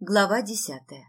Глава 10.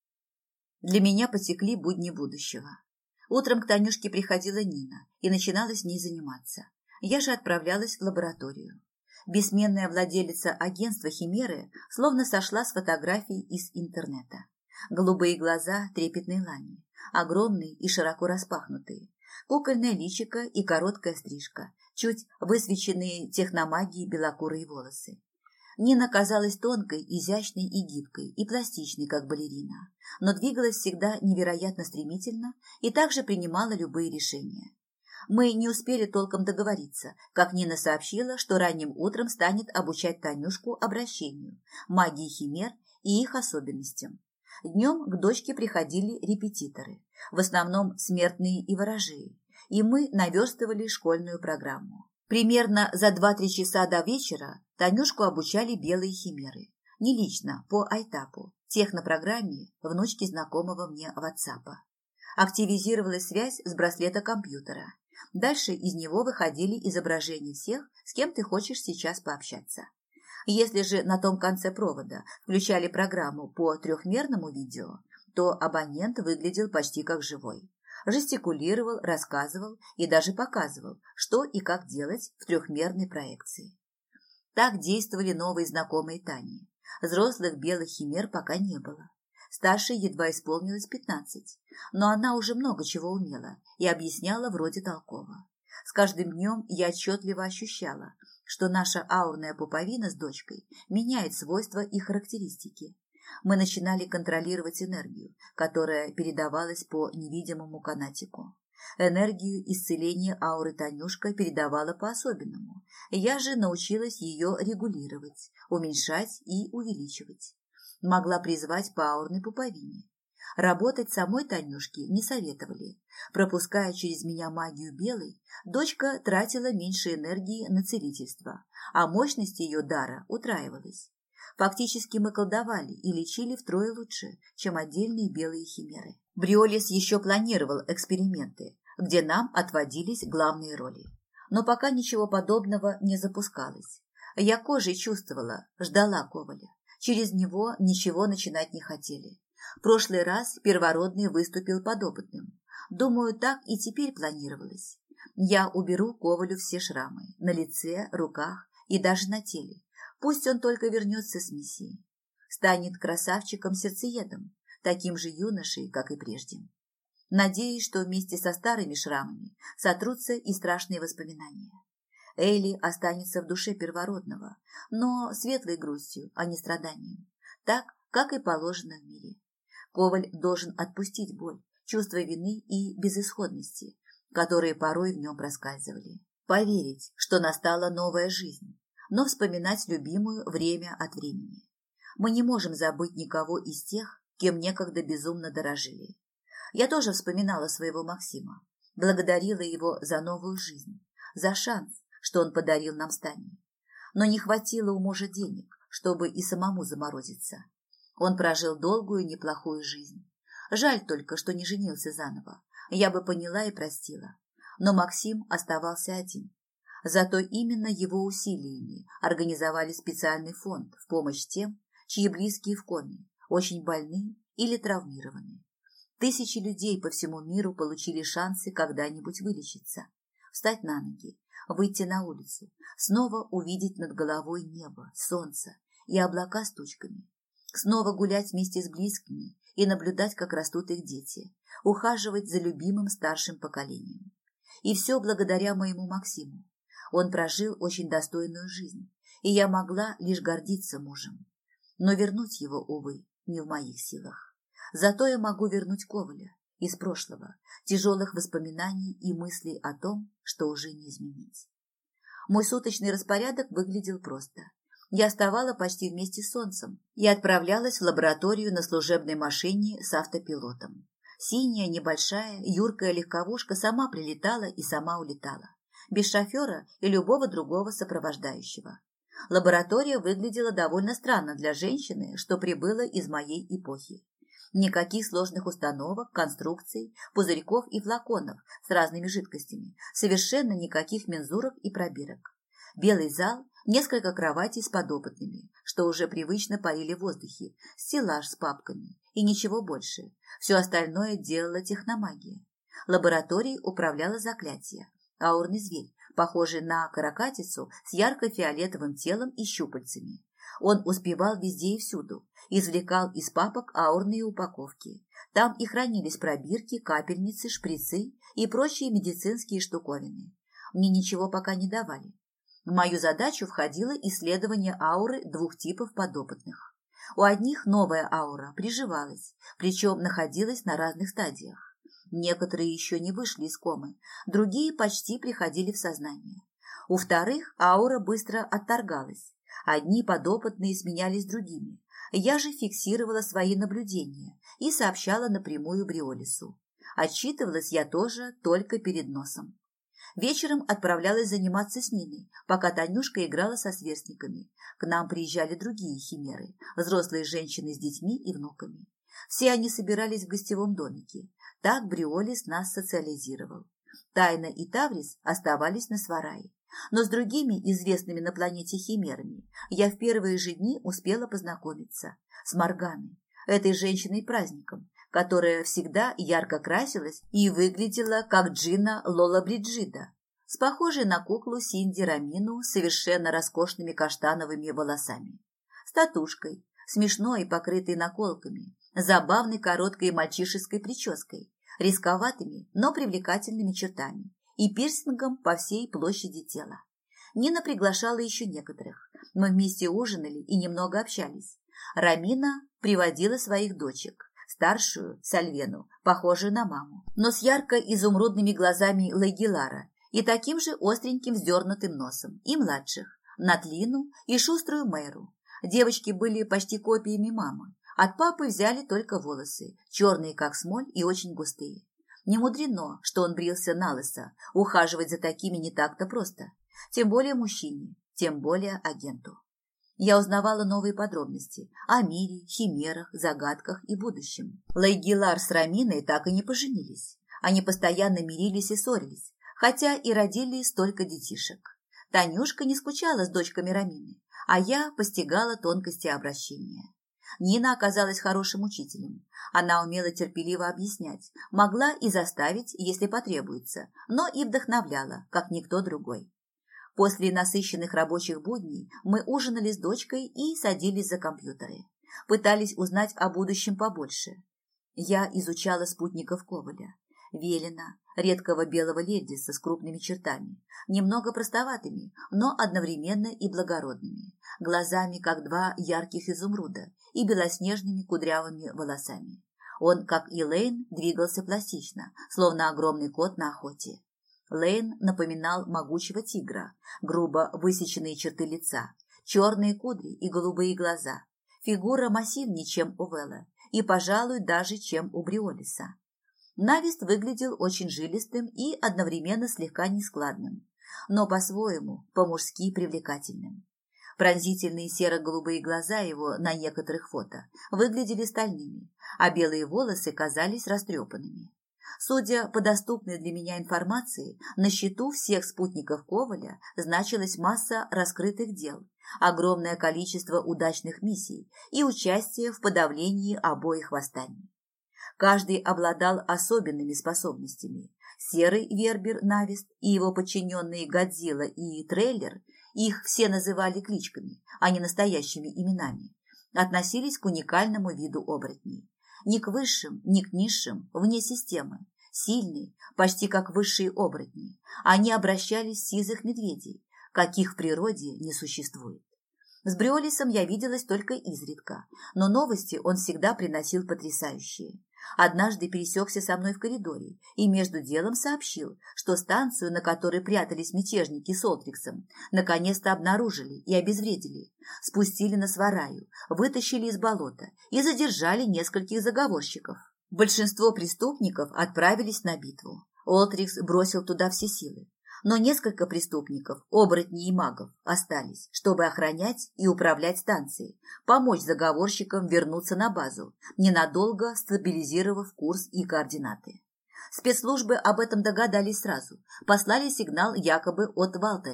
Для меня потекли будни будущего. Утром к Танюшке приходила Нина и начинала с ней заниматься. Я же отправлялась в лабораторию. Бессменная владелица агентства «Химеры» словно сошла с фотографий из интернета. Голубые глаза трепетной лани, огромные и широко распахнутые, кукольное личико и короткая стрижка, чуть высвеченные техномагией белокурые волосы. Нина казалась тонкой, изящной и гибкой, и пластичной, как балерина, но двигалась всегда невероятно стремительно и также принимала любые решения. Мы не успели толком договориться, как Нина сообщила, что ранним утром станет обучать Танюшку обращению, магии химер и их особенностям. Днем к дочке приходили репетиторы, в основном смертные и ворожеи, и мы наверстывали школьную программу. Примерно за 2-3 часа до вечера Танюшку обучали белые химеры. Не лично, по айтапу, технопрограмме внучки знакомого мне ватсапа. Активизировалась связь с браслета компьютера. Дальше из него выходили изображения всех, с кем ты хочешь сейчас пообщаться. Если же на том конце провода включали программу по трехмерному видео, то абонент выглядел почти как живой. Жестикулировал, рассказывал и даже показывал, что и как делать в трехмерной проекции. Так действовали новые знакомые Тани. Взрослых белых химер пока не было. Старшей едва исполнилось 15, но она уже много чего умела и объясняла вроде толково. С каждым днем я отчетливо ощущала, что наша аурная пуповина с дочкой меняет свойства и характеристики. Мы начинали контролировать энергию, которая передавалась по невидимому канатику. Энергию исцеления ауры Танюшка передавала по-особенному. Я же научилась ее регулировать, уменьшать и увеличивать. Могла призвать по аурной пуповине. Работать самой Танюшке не советовали. Пропуская через меня магию белой, дочка тратила меньше энергии на целительство, а мощность ее дара утраивалась. Фактически мы колдовали и лечили втрое лучше, чем отдельные белые химеры. Бриолис еще планировал эксперименты, где нам отводились главные роли. Но пока ничего подобного не запускалось. Я кожей чувствовала, ждала Коваля. Через него ничего начинать не хотели. В прошлый раз первородный выступил подопытным. Думаю, так и теперь планировалось. Я уберу Ковалю все шрамы на лице, руках и даже на теле. Пусть он только вернется с миссии. Станет красавчиком-сердцеедом, таким же юношей, как и прежде. Надеюсь, что вместе со старыми шрамами сотрутся и страшные воспоминания. Эйли останется в душе первородного, но светлой грустью, а не страданием, так, как и положено в мире. Коваль должен отпустить боль, чувство вины и безысходности, которые порой в нем проскальзывали. Поверить, что настала новая жизнь, но вспоминать любимую время от времени. Мы не можем забыть никого из тех, кем некогда безумно дорожили. Я тоже вспоминала своего Максима, благодарила его за новую жизнь, за шанс, что он подарил нам с Таней. Но не хватило у мужа денег, чтобы и самому заморозиться. Он прожил долгую и неплохую жизнь. Жаль только, что не женился заново. Я бы поняла и простила. Но Максим оставался один. Зато именно его усилиями организовали специальный фонд в помощь тем, чьи близкие в коме, очень больны или травмированы. Тысячи людей по всему миру получили шансы когда-нибудь вылечиться, встать на ноги, выйти на улицу, снова увидеть над головой небо, солнце и облака с тучками, снова гулять вместе с близкими и наблюдать, как растут их дети, ухаживать за любимым старшим поколением. И все благодаря моему Максиму. Он прожил очень достойную жизнь, и я могла лишь гордиться мужем. Но вернуть его, увы, не в моих силах. Зато я могу вернуть Коваля из прошлого, тяжелых воспоминаний и мыслей о том, что уже не изменить. Мой суточный распорядок выглядел просто. Я вставала почти вместе с солнцем и отправлялась в лабораторию на служебной машине с автопилотом. Синяя, небольшая, юркая легковушка сама прилетала и сама улетала, без шофера и любого другого сопровождающего. Лаборатория выглядела довольно странно для женщины, что прибыла из моей эпохи. Никаких сложных установок, конструкций, пузырьков и флаконов с разными жидкостями, совершенно никаких мензурок и пробирок. Белый зал, несколько кроватей с подопытными, что уже привычно парили в воздухе, стеллаж с папками и ничего больше. Все остальное делала техномагия. Лабораторией управляла заклятие. Аурный зверь, похожий на каракатицу с ярко-фиолетовым телом и щупальцами. Он успевал везде и всюду, извлекал из папок аурные упаковки. Там и хранились пробирки, капельницы, шприцы и прочие медицинские штуковины. Мне ничего пока не давали. В мою задачу входило исследование ауры 2 типов подопытных. У одних новая аура приживалась, причем находилась на разных стадиях. Некоторые еще не вышли из комы, другие почти приходили в сознание. У вторых аура быстро отторгалась. Одни подопытные сменялись другими. Я же фиксировала свои наблюдения и сообщала напрямую Бриолису. Отчитывалась я тоже только перед носом. Вечером отправлялась заниматься с Ниной, пока Танюшка играла со сверстниками. К нам приезжали другие химеры, взрослые женщины с детьми и внуками. Все они собирались в гостевом домике. Так Бриолис нас социализировал. Тайна и Таврис оставались на Сварае. Но с другими известными на планете химерами я в первые же дни успела познакомиться. С Морганой, этой женщиной-праздником, которая всегда ярко красилась и выглядела как Джина Лола Бриджида, с похожей на куклу Синди Рамину с совершенно роскошными каштановыми волосами, с татушкой, смешной, покрытой наколками, забавной короткой мальчишеской прической, рисковатыми, но привлекательными чертами и пирсингом по всей площади тела. Нина приглашала еще некоторых. Мы вместе ужинали и немного общались. Рамина приводила своих дочек. Старшую, Сальвену, похожую на маму, но с ярко-изумрудными глазами Лайгилара и таким же остреньким вздернутым носом, и младших, Натлину и шуструю Мэру. Девочки были почти копиями мамы. От папы взяли только волосы, черные как смоль и очень густые. Не мудрено, что он брился налысо, ухаживать за такими не так-то просто. Тем более мужчине, тем более агенту. Я узнавала новые подробности о мире, химерах, загадках и будущем. Лайгилар с Раминой так и не поженились. Они постоянно мирились и ссорились, хотя и родили столько детишек. Танюшка не скучала с дочками Рамины, а я постигала тонкости обращения. Нина оказалась хорошим учителем. Она умела терпеливо объяснять, могла и заставить, если потребуется, но и вдохновляла, как никто другой. После насыщенных рабочих будней мы ужинали с дочкой и садились за компьютеры. Пытались узнать о будущем побольше. Я изучала спутников Коваля. Велена, редкого белого ледиса с крупными чертами, немного простоватыми, но одновременно и благородными, глазами, как 2 ярких изумруда, и белоснежными кудрявыми волосами. Он, как и Лейн, двигался пластично, словно огромный кот на охоте. Лейн напоминал могучего тигра, грубо высеченные черты лица, черные кудри и голубые глаза. Фигура массивнее, чем у Вэлла, и, пожалуй, даже чем у Бриолиса. Навист выглядел очень жилистым и одновременно слегка нескладным, но по-своему, по-мужски привлекательным. Пронзительные серо-голубые глаза его на некоторых фото выглядели стальными, а белые волосы казались растрепанными. Судя по доступной для меня информации, на счету всех спутников Коваля значилась масса раскрытых дел, огромное количество удачных миссий и участие в подавлении обоих восстаний. Каждый обладал особенными способностями. Серый Вербер Навист и его подчиненные Годзилла и Трейлер, их все называли кличками, а не настоящими именами, относились к уникальному виду оборотней. Ни к высшим, ни к низшим, вне системы. Сильные, почти как высшие оборотни. Они обращались в сизых медведей, каких в природе не существует. С Бриолисом я виделась только изредка, но новости он всегда приносил потрясающие. Однажды пересекся со мной в коридоре и между делом сообщил, что станцию, на которой прятались мятежники с Олтриксом, наконец-то обнаружили и обезвредили. Спустили на Свараю, вытащили из болота и задержали нескольких заговорщиков. Большинство преступников отправились на битву. Олтрикс бросил туда все силы. Но несколько преступников, оборотней и магов, остались, чтобы охранять и управлять станцией, помочь заговорщикам вернуться на базу, ненадолго стабилизировав курс и координаты. Спецслужбы об этом догадались сразу, послали сигнал якобы от Валтаря.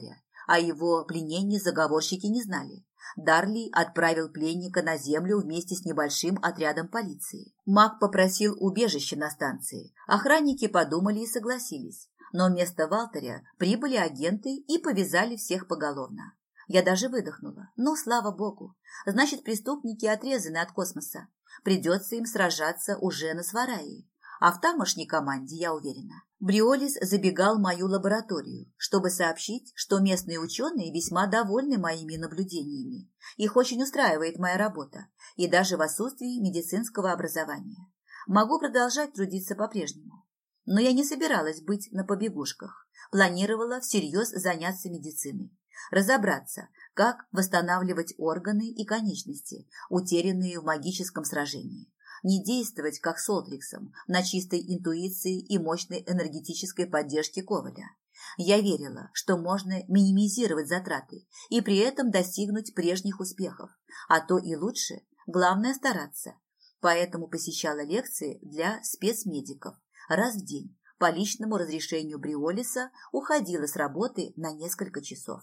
О его пленении заговорщики не знали. Дарли отправил пленника на землю вместе с небольшим отрядом полиции. Маг попросил убежище на станции. Охранники подумали и согласились. Но вместо Валтаря прибыли агенты и повязали всех поголовно. Я даже выдохнула. Ну, слава богу. Значит, преступники отрезаны от космоса. Придется им сражаться уже на Свараи. А в тамошней команде, я уверена. Бриолис забегал в мою лабораторию, чтобы сообщить, что местные ученые весьма довольны моими наблюдениями. Их очень устраивает моя работа, и даже в отсутствии медицинского образования. Могу продолжать трудиться по-прежнему. Но я не собиралась быть на побегушках. Планировала всерьез заняться медициной. Разобраться, как восстанавливать органы и конечности, утерянные в магическом сражении. Не действовать, как с Олдриксом, на чистой интуиции и мощной энергетической поддержке Коваля. Я верила, что можно минимизировать затраты и при этом достигнуть прежних успехов, а то и лучше, главное стараться. Поэтому посещала лекции для спецмедиков раз в день. По личному разрешению Бриолиса уходила с работы на несколько часов.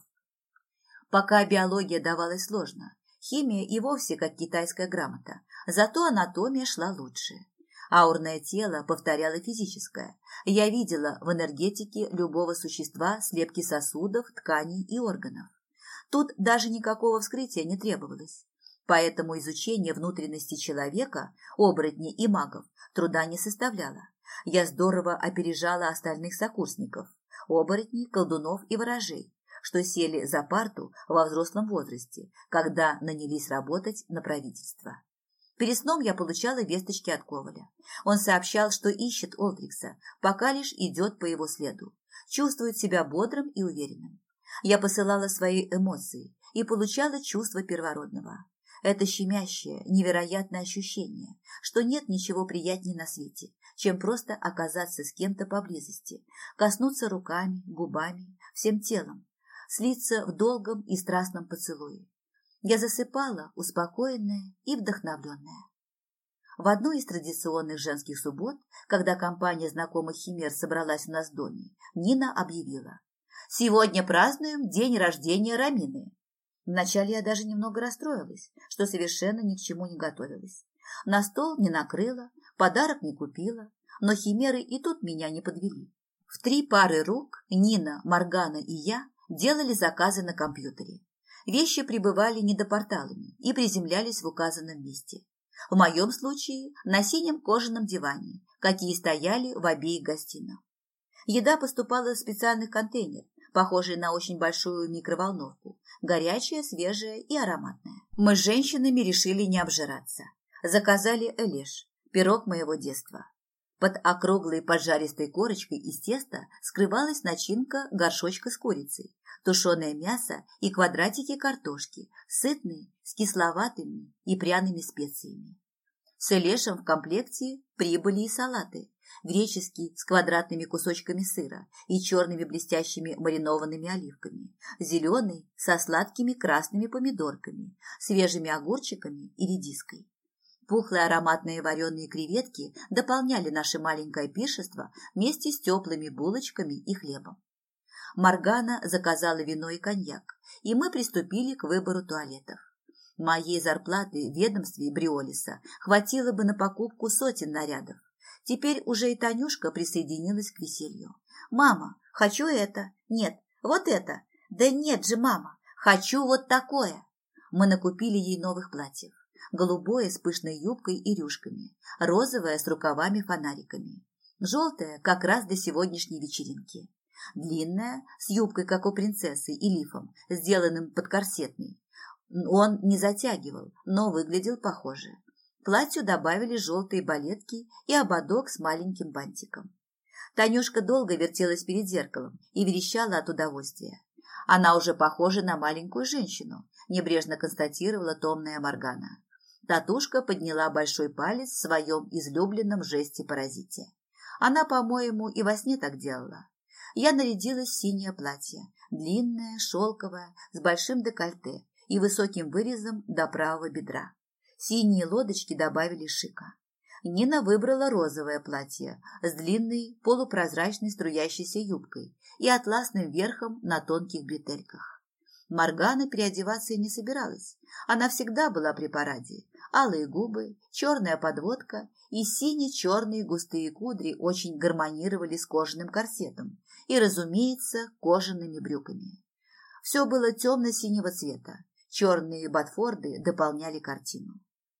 Пока биология давалась сложно, химия и вовсе как китайская грамота, зато анатомия шла лучше. Аурное тело повторяло физическое. Я видела в энергетике любого существа слепки сосудов, тканей и органов. Тут даже никакого вскрытия не требовалось. Поэтому изучение внутренности человека, оборотней и магов труда не составляло. Я здорово опережала остальных сокурсников, оборотней, колдунов и ворожей, что сели за парту во взрослом возрасте, когда нанялись работать на правительство. Перед сном я получала весточки от Коваля. Он сообщал, что ищет Олдрикса, пока лишь идет по его следу, чувствует себя бодрым и уверенным. Я посылала свои эмоции и получала чувство первородного. Это щемящее, невероятное ощущение, что нет ничего приятнее на свете, чем просто оказаться с кем-то поблизости, коснуться руками, губами, всем телом, слиться в долгом и страстном поцелуе. Я засыпала, успокоенная и вдохновленная. В одну из традиционных женских суббот, когда компания знакомых химер собралась у нас в доме, Нина объявила: «Сегодня празднуем день рождения Рамины». Вначале я даже немного расстроилась, что совершенно ни к чему не готовилась. На стол не накрыла, подарок не купила, но химеры и тут меня не подвели. В 3 пары рук Нина, Моргана и я делали заказы на компьютере. Вещи прибывали недопорталами и приземлялись в указанном месте. В моем случае на синем кожаном диване, какие стояли в обеих гостиных. Еда поступала в специальный контейнер, похожий на очень большую микроволновку, горячая, свежая и ароматная. Мы с женщинами решили не обжираться. Заказали элеш, пирог моего детства. Под округлой поджаристой корочкой из теста скрывалась начинка горшочка с курицей, тушеное мясо и квадратики картошки, сытные, с кисловатыми и пряными специями. С элешем в комплекте прибыли и салаты. Греческий с квадратными кусочками сыра и черными блестящими маринованными оливками, зеленый со сладкими красными помидорками, свежими огурчиками и редиской. Пухлые ароматные вареные креветки дополняли наше маленькое пиршество вместе с теплыми булочками и хлебом. Моргана заказала вино и коньяк, и мы приступили к выбору туалетов. Моей зарплаты в ведомстве Бриолиса хватило бы на покупку сотен нарядов. Теперь уже и Танюшка присоединилась к веселью. «Мама, хочу это. Нет, вот это. Да нет же, мама, хочу вот такое». Мы накупили ей новых платьев. Голубое с пышной юбкой и рюшками, розовое с рукавами-фонариками, желтое как раз для сегодняшней вечеринки, длинное с юбкой, как у принцессы, и лифом, сделанным под корсетный. Он не затягивал, но выглядел похоже. К платью добавили желтые балетки и ободок с маленьким бантиком. Танюшка долго вертелась перед зеркалом и верещала от удовольствия. «Она уже похожа на маленькую женщину», – небрежно констатировала томная Моргана. Татушка подняла большой палец в своем излюбленном жесте-паразите. Она, по-моему, и во сне так делала. Я нарядилась в синее платье, длинное, шелковое, с большим декольте и высоким вырезом до правого бедра. Синие лодочки добавили шика. Нина выбрала розовое платье с длинной полупрозрачной струящейся юбкой и атласным верхом на тонких бретельках. Моргана переодеваться и не собиралась. Она всегда была при параде. Алые губы, черная подводка и сине-черные густые кудри очень гармонировали с кожаным корсетом и, разумеется, кожаными брюками. Все было темно-синего цвета. Черные ботфорды дополняли картину.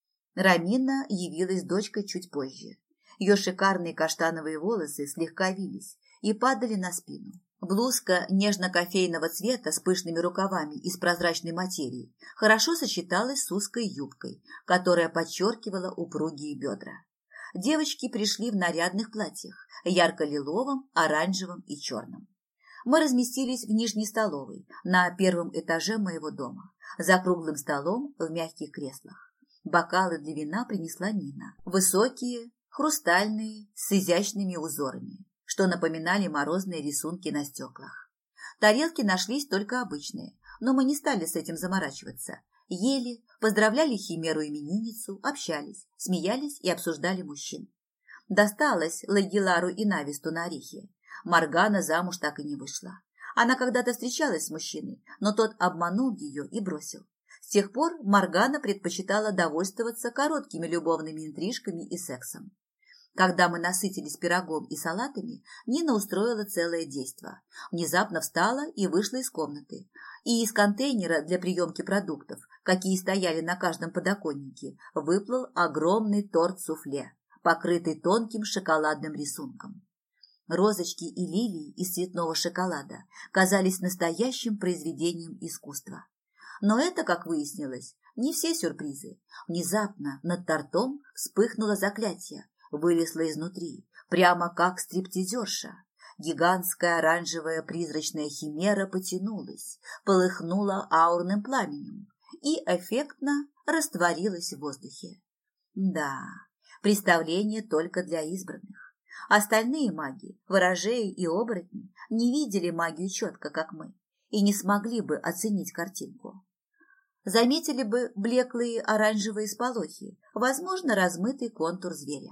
Рамина явилась дочкой чуть позже. Ее шикарные каштановые волосы слегка вились и падали на спину. Блузка нежно-кофейного цвета с пышными рукавами из прозрачной материи хорошо сочеталась с узкой юбкой, которая подчеркивала упругие бедра. Девочки пришли в нарядных платьях, ярко-лиловом, оранжевом и черном. Мы разместились в нижней столовой, на первом этаже моего дома, за круглым столом в мягких креслах. Бокалы для вина принесла Нина. Высокие, хрустальные, с изящными узорами, что напоминали морозные рисунки на стеклах. Тарелки нашлись только обычные, но мы не стали с этим заморачиваться. Ели, поздравляли химеру-именинницу, общались, смеялись и обсуждали мужчин. Досталось Лагилару и Нависту на орехи. Моргана замуж так и не вышла. Она когда-то встречалась с мужчиной, но тот обманул ее и бросил. С тех пор Моргана предпочитала довольствоваться короткими любовными интрижками и сексом. Когда мы насытились пирогом и салатами, Нина устроила целое действо. Внезапно встала и вышла из комнаты. И из контейнера для приемки продуктов, какие стояли на каждом подоконнике, выплыл огромный торт-суфле, покрытый тонким шоколадным рисунком. Розочки и лилии из цветного шоколада казались настоящим произведением искусства. Но это, как выяснилось, не все сюрпризы. Внезапно над тортом вспыхнуло заклятие, вылезло изнутри, прямо как стриптизерша. Гигантская оранжевая призрачная химера потянулась, полыхнула аурным пламенем и эффектно растворилась в воздухе. Да, представление только для избранных. Остальные маги, ворожеи и оборотни, не видели магию четко, как мы, и не смогли бы оценить картинку. Заметили бы блеклые оранжевые сполохи, возможно, размытый контур зверя.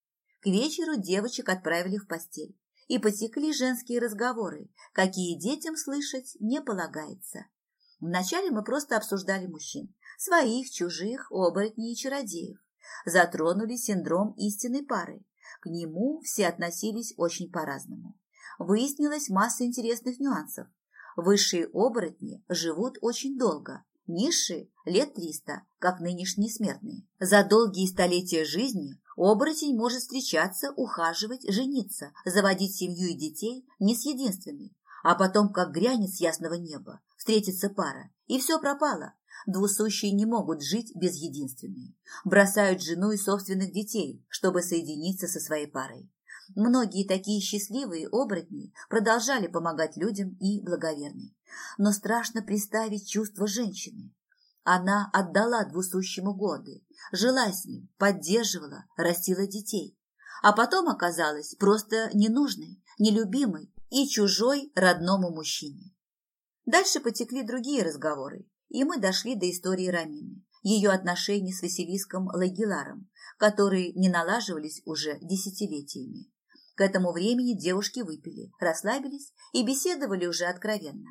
К вечеру девочек отправили в постель, и потекли женские разговоры, какие детям слышать не полагается. Вначале мы просто обсуждали мужчин, своих, чужих, оборотней и чародеев. Затронули синдром истинной пары. К нему все относились очень по-разному. Выяснилась масса интересных нюансов. Высшие оборотни живут очень долго, низшие – лет 300, как нынешние смертные. За долгие столетия жизни оборотень может встречаться, ухаживать, жениться, заводить семью и детей не с единственной, а потом, как грянет с ясного неба, встретится пара, и все пропало. Двусущие не могут жить без единственной. Бросают жену и собственных детей, чтобы соединиться со своей парой. Многие такие счастливые оборотни продолжали помогать людям и благоверны. Но страшно представить чувство женщины. Она отдала двусущему годы, жила с ним, поддерживала, растила детей. А потом оказалась просто ненужной, нелюбимой и чужой родному мужчине. Дальше потекли другие разговоры, и мы дошли до истории Рамины, ее отношений с Василиском Лагиларом, которые не налаживались уже десятилетиями. К этому времени девушки выпили, расслабились и беседовали уже откровенно.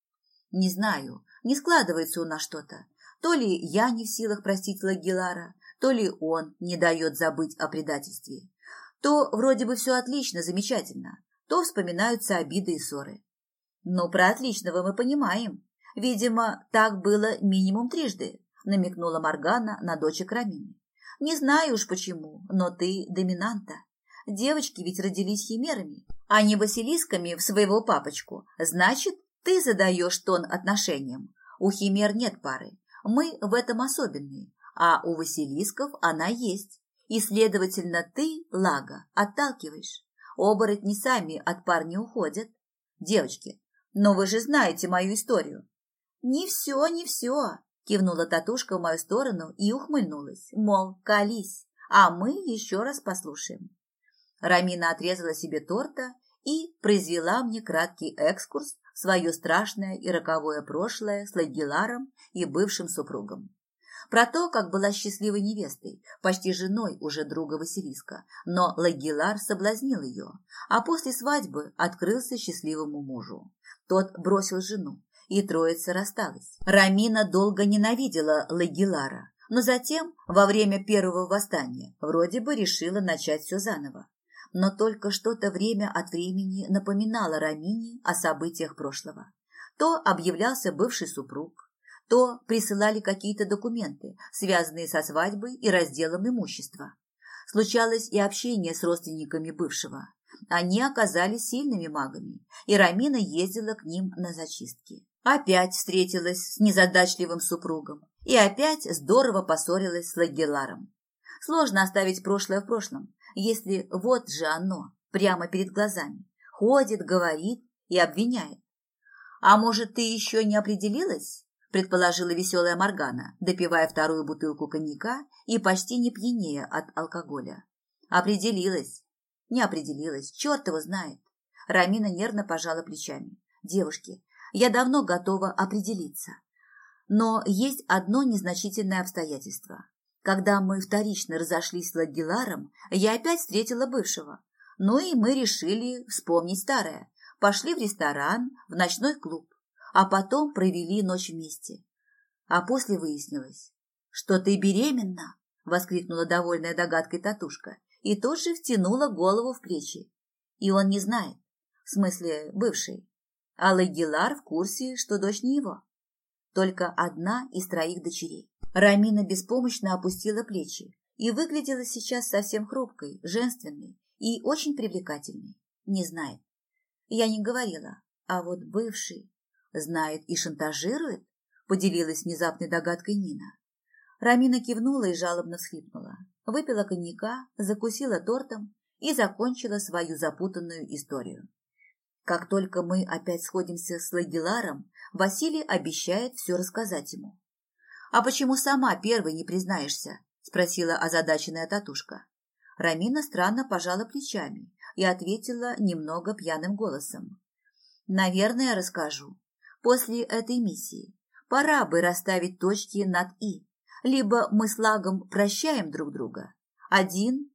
Не знаю, не складывается у нас что-то. То ли я не в силах простить Лагилара, то ли он не дает забыть о предательстве. То вроде бы все отлично, замечательно, то вспоминаются обиды и ссоры. Но про отличного мы понимаем. Видимо, так было минимум 3, намекнула Моргана на дочек Рамины. Не знаю уж почему, но ты доминанта. Девочки ведь родились химерами, а не василисками в своего папочку. Значит, ты задаешь тон отношениям. У химер нет пары. Мы в этом особенные, а у василисков она есть. И, следовательно, ты, Лага, отталкиваешь. Оборотни сами от пар не уходят. Девочки, но вы же знаете мою историю. Не все, не все, кивнула Татушка в мою сторону и ухмыльнулась, мол, колись, а мы еще раз послушаем. Рамина отрезала себе торта и произвела мне краткий экскурс в свое страшное и роковое прошлое с Лагиларом и бывшим супругом. Про то, как была счастливой невестой, почти женой уже друга Василиска, но Лэггилар соблазнил ее, а после свадьбы открылся счастливому мужу. Тот бросил жену, и троица рассталась. Рамина долго ненавидела Лэггилара, но затем, во время первого восстания, вроде бы решила начать все заново. Но только что-то время от времени напоминало Рамине о событиях прошлого. То объявлялся бывший супруг, то присылали какие-то документы, связанные со свадьбой и разделом имущества. Случалось и общение с родственниками бывшего. Они оказались сильными магами, и Рамина ездила к ним на зачистки. Опять встретилась с незадачливым супругом и опять здорово поссорилась с Лэггиларом. Сложно оставить прошлое в прошлом, если вот же оно, прямо перед глазами, ходит, говорит и обвиняет. «А может, ты еще не определилась?» – предположила веселая Моргана, допивая вторую бутылку коньяка и почти не пьянея от алкоголя. «Определилась. Не определилась. Черт его знает». Рамина нервно пожала плечами. «Девушки, я давно готова определиться. Но есть одно незначительное обстоятельство. Когда мы вторично разошлись с Лэггиларом, я опять встретила бывшего. Ну и мы решили вспомнить старое. Пошли в ресторан, в ночной клуб, а потом провели ночь вместе. А после выяснилось, что ты беременна, воскликнула довольная догадкой Татушка и тут же втянула голову в плечи. И он не знает, в смысле бывший. А Лэггилар в курсе, что дочь не его. Только одна из троих дочерей. Рамина беспомощно опустила плечи и выглядела сейчас совсем хрупкой, женственной и очень привлекательной. Не знает. Я не говорила, а вот бывший знает и шантажирует, поделилась внезапной догадкой Нина. Рамина кивнула и жалобно всхлипнула. Выпила коньяка, закусила тортом и закончила свою запутанную историю. Как только мы опять сходимся с Лэггиларом, Василий обещает все рассказать ему. «А почему сама первой не признаешься?» – спросила озадаченная Татушка. Рамина странно пожала плечами и ответила немного пьяным голосом. «Наверное, расскажу. После этой миссии пора бы расставить точки над «и». Либо мы с Лагом прощаем друг друга. Один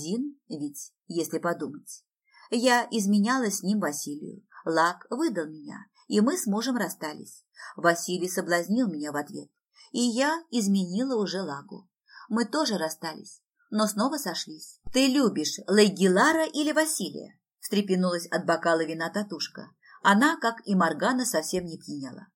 ведь, если подумать. Я изменяла с ним Василию. Лаг выдал меня, и мы с мужем расстались. Василий соблазнил меня в ответ, и я изменила уже Лагу. Мы тоже расстались, но снова сошлись. «Ты любишь Лэггилара или Василия?» – встрепенулась от бокала вина Татушка. Она, как и Моргана, совсем не пьянела.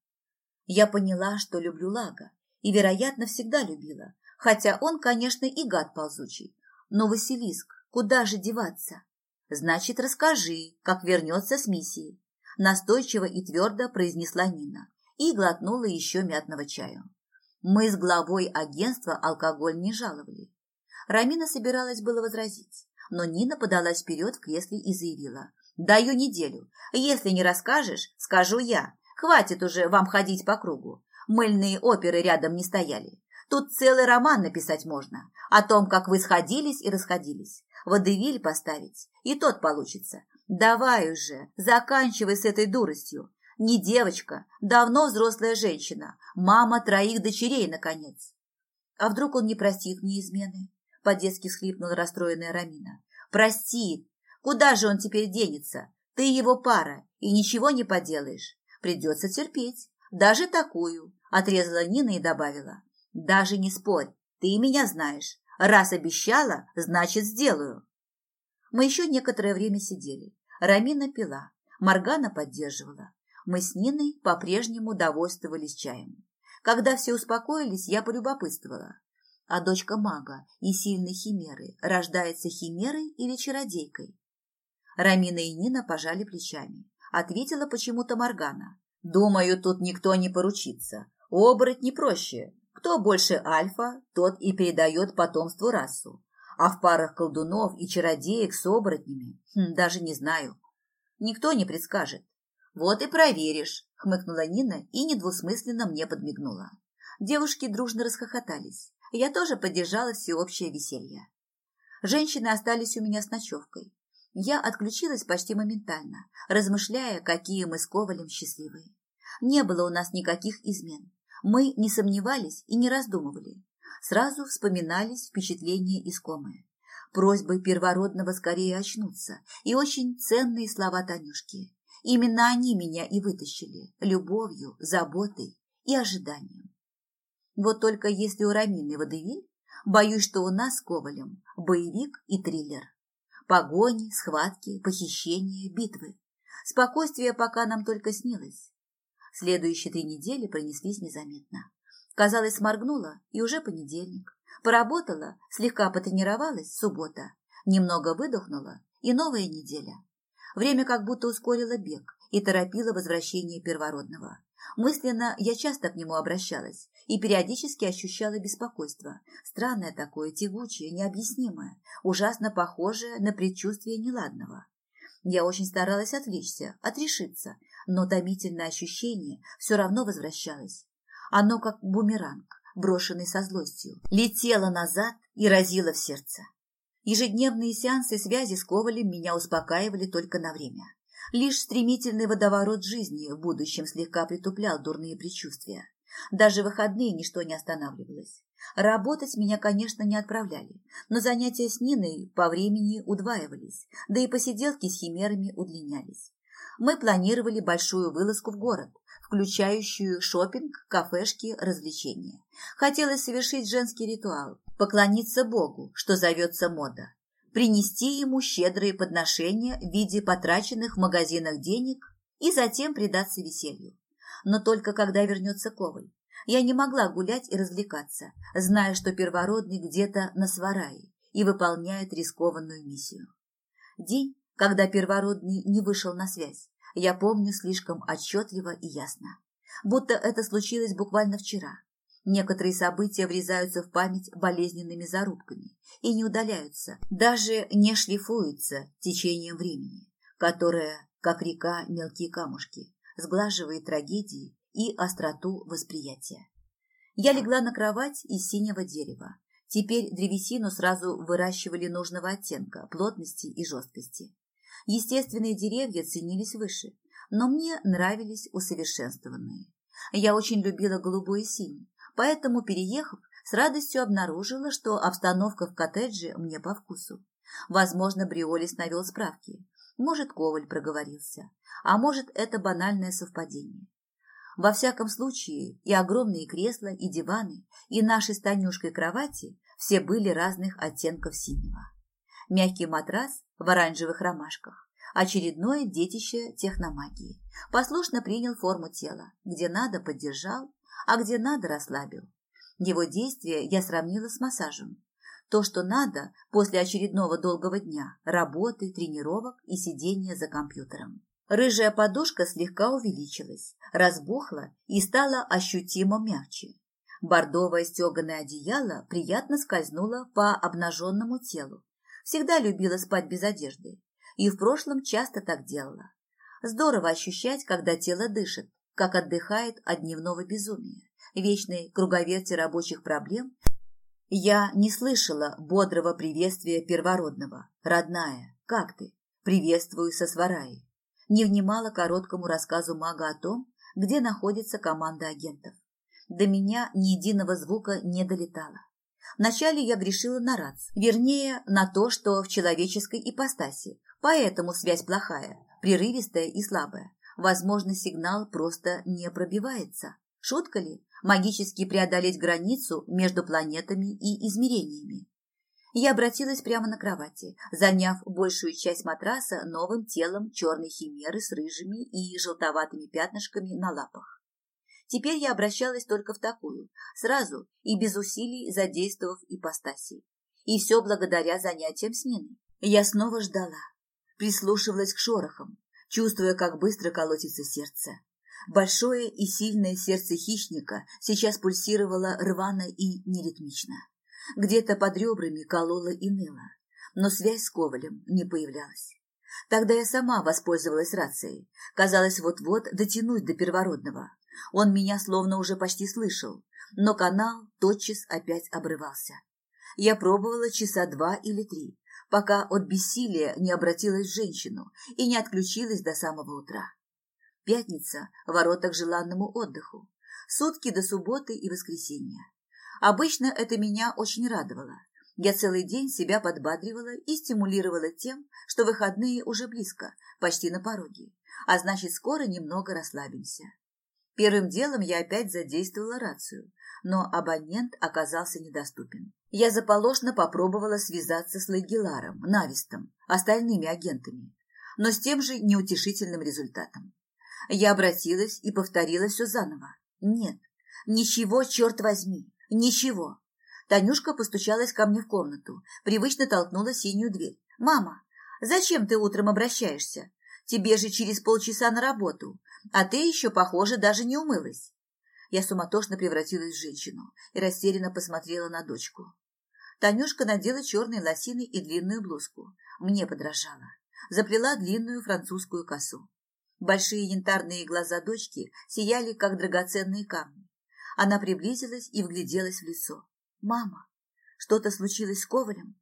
Я поняла, что люблю Лага, и, вероятно, всегда любила, хотя он, конечно, и гад ползучий. Но Василиск, куда же деваться? Значит, расскажи, как вернется с миссии. Настойчиво и твердо произнесла Нина и глотнула еще мятного чаю. Мы с главой агентства алкоголь не жаловали. Рамина собиралась было возразить, но Нина подалась вперед в кресле и заявила. «Даю неделю. Если не расскажешь, скажу я. Хватит уже вам ходить по кругу. Мыльные оперы рядом не стояли. Тут целый роман написать можно о том, как вы сходились и расходились. Водевиль поставить, и тот получится. Давай уже, заканчивай с этой дуростью. Не девочка, давно взрослая женщина, мама троих дочерей, наконец». «А вдруг он не простит мне измены?» – по-детски всхлипнула расстроенная Рамина. «Простит. Куда же он теперь денется? Ты его пара, и ничего не поделаешь. Придется терпеть. Даже такую», – отрезала Нина и добавила. «Даже не спорь, ты меня знаешь. Раз обещала, значит, сделаю». Мы еще некоторое время сидели. Рамина пила, Моргана поддерживала. Мы с Ниной по-прежнему довольствовались чаем. Когда все успокоились, я полюбопытствовала. А дочка мага и сильной химеры рождается химерой или чародейкой? Рамина и Нина пожали плечами. Ответила почему-то Моргана. «Думаю, тут никто не поручится. Оборотни проще. Кто больше альфа, тот и передает потомству расу. А в парах колдунов и чародеек с оборотнями, даже не знаю. Никто не предскажет». «Вот и проверишь», – хмыкнула Нина и недвусмысленно мне подмигнула. Девушки дружно расхохотались. Я тоже поддержала всеобщее веселье. Женщины остались у меня с ночевкой. Я отключилась почти моментально, размышляя, какие мы с Ковалем счастливые. Не было у нас никаких измен. Мы не сомневались и не раздумывали. Сразу вспоминались впечатления искомые, просьбы первородного скорее очнуться и очень ценные слова Танюшки. Именно они меня и вытащили любовью, заботой и ожиданием. Вот только если у Рамины водевиль, боюсь, что у нас с Ковалем боевик и триллер. Погони, схватки, похищения, битвы. Спокойствие пока нам только снилось. Следующие 3 недели пронеслись незаметно. Казалось, сморгнула, и уже понедельник. Поработала, слегка потренировалась, суббота. Немного выдохнула, и новая неделя. Время как будто ускорило бег и торопило возвращение первородного. Мысленно я часто к нему обращалась и периодически ощущала беспокойство. Странное такое, тягучее, необъяснимое, ужасно похожее на предчувствие неладного. Я очень старалась отвлечься, отрешиться, но томительное ощущение все равно возвращалось. Оно, как бумеранг, брошенный со злостью, летело назад и разило в сердце. Ежедневные сеансы связи с Ковалем меня успокаивали только на время. Лишь стремительный водоворот жизни в будущем слегка притуплял дурные предчувствия. Даже в выходные ничто не останавливалось. Работать меня, конечно, не отправляли, но занятия с Ниной по времени удваивались, да и посиделки с химерами удлинялись. Мы планировали большую вылазку в город, включающую шопинг, кафешки, развлечения. Хотелось совершить женский ритуал, поклониться Богу, что зовется мода, принести ему щедрые подношения в виде потраченных в магазинах денег и затем предаться веселью. Но только когда вернется Коваль. Я не могла гулять и развлекаться, зная, что первородный где-то на сварае и выполняет рискованную миссию. День, когда первородный не вышел на связь, я помню слишком отчетливо и ясно. Будто это случилось буквально вчера. Некоторые события врезаются в память болезненными зарубками и не удаляются, даже не шлифуются течением времени, которое, как река, мелкие камушки, сглаживает трагедии и остроту восприятия. Я легла на кровать из синего дерева. Теперь древесину сразу выращивали нужного оттенка, плотности и жесткости. Естественные деревья ценились выше, но мне нравились усовершенствованные. Я очень любила голубой и синий, поэтому, переехав, с радостью обнаружила, что обстановка в коттедже мне по вкусу. Возможно, Бриолис навел справки. Может, Коваль проговорился, а может, это банальное совпадение. Во всяком случае, и огромные кресла, и диваны, и наши с Танюшкой кровати все были разных оттенков синего. Мягкий матрас в оранжевых ромашках, очередное детище техномагии, послушно принял форму тела, где надо поддержал, а где надо расслабил. Его действие я сравнила с массажем. То, что надо после очередного долгого дня, работы, тренировок и сидения за компьютером. Рыжая подушка слегка увеличилась, разбухла и стала ощутимо мягче. Бордовое стеганое одеяло приятно скользнуло по обнаженному телу. Всегда любила спать без одежды и в прошлом часто так делала. Здорово ощущать, когда тело дышит, как отдыхает от дневного безумия, вечной круговерти рабочих проблем. Я не слышала бодрого приветствия первородного. «Родная, как ты?» «Приветствую со свараи». Не внимала короткому рассказу мага о том, где находится команда агентов. До меня ни единого звука не долетало. Вначале я грешила на рац, вернее, на то, что в человеческой ипостаси, поэтому связь плохая, прерывистая и слабая. Возможно, сигнал просто не пробивается. Шутка ли? Магически преодолеть границу между планетами и измерениями. Я обратилась прямо на кровати, заняв большую часть матраса новым телом черной химеры с рыжими и желтоватыми пятнышками на лапах. Теперь я обращалась только в такую, сразу и без усилий задействовав ипостаси. И все благодаря занятиям с Ниной. Я снова ждала, прислушивалась к шорохам, чувствуя, как быстро колотится сердце. Большое и сильное сердце хищника сейчас пульсировало рвано и неритмично. Где-то под ребрами кололо и ныло, но связь с Ковалем не появлялась. Тогда я сама воспользовалась рацией. Казалось, вот-вот дотянуть до первородного. Он меня словно уже почти слышал, но канал тотчас опять обрывался. Я пробовала часа 2 или 3, пока от бессилия не обратилась в женщину и не отключилась до самого утра. Пятница – ворота к желанному отдыху. Сутки до субботы и воскресенья. Обычно это меня очень радовало. Я целый день себя подбадривала и стимулировала тем, что выходные уже близко, почти на пороге, а значит, скоро немного расслабимся. Первым делом я опять задействовала рацию, но абонент оказался недоступен. Я заполошно попробовала связаться с Лагиларом, Навистом, остальными агентами, но с тем же неутешительным результатом. Я обратилась и повторила все заново. Нет, ничего, черт возьми, ничего. Танюшка постучалась ко мне в комнату, привычно толкнула синюю дверь. «Мама, зачем ты утром обращаешься? Тебе же через полчаса на работу, а ты еще, похоже, даже не умылась». Я суматошно превратилась в женщину и растерянно посмотрела на дочку. Танюшка надела черные лосины и длинную блузку. Мне подражала. Заплела длинную французскую косу. Большие янтарные глаза дочки сияли, как драгоценные камни. Она приблизилась и вгляделась в лицо. «Мама, что-то случилось с Ковалем?»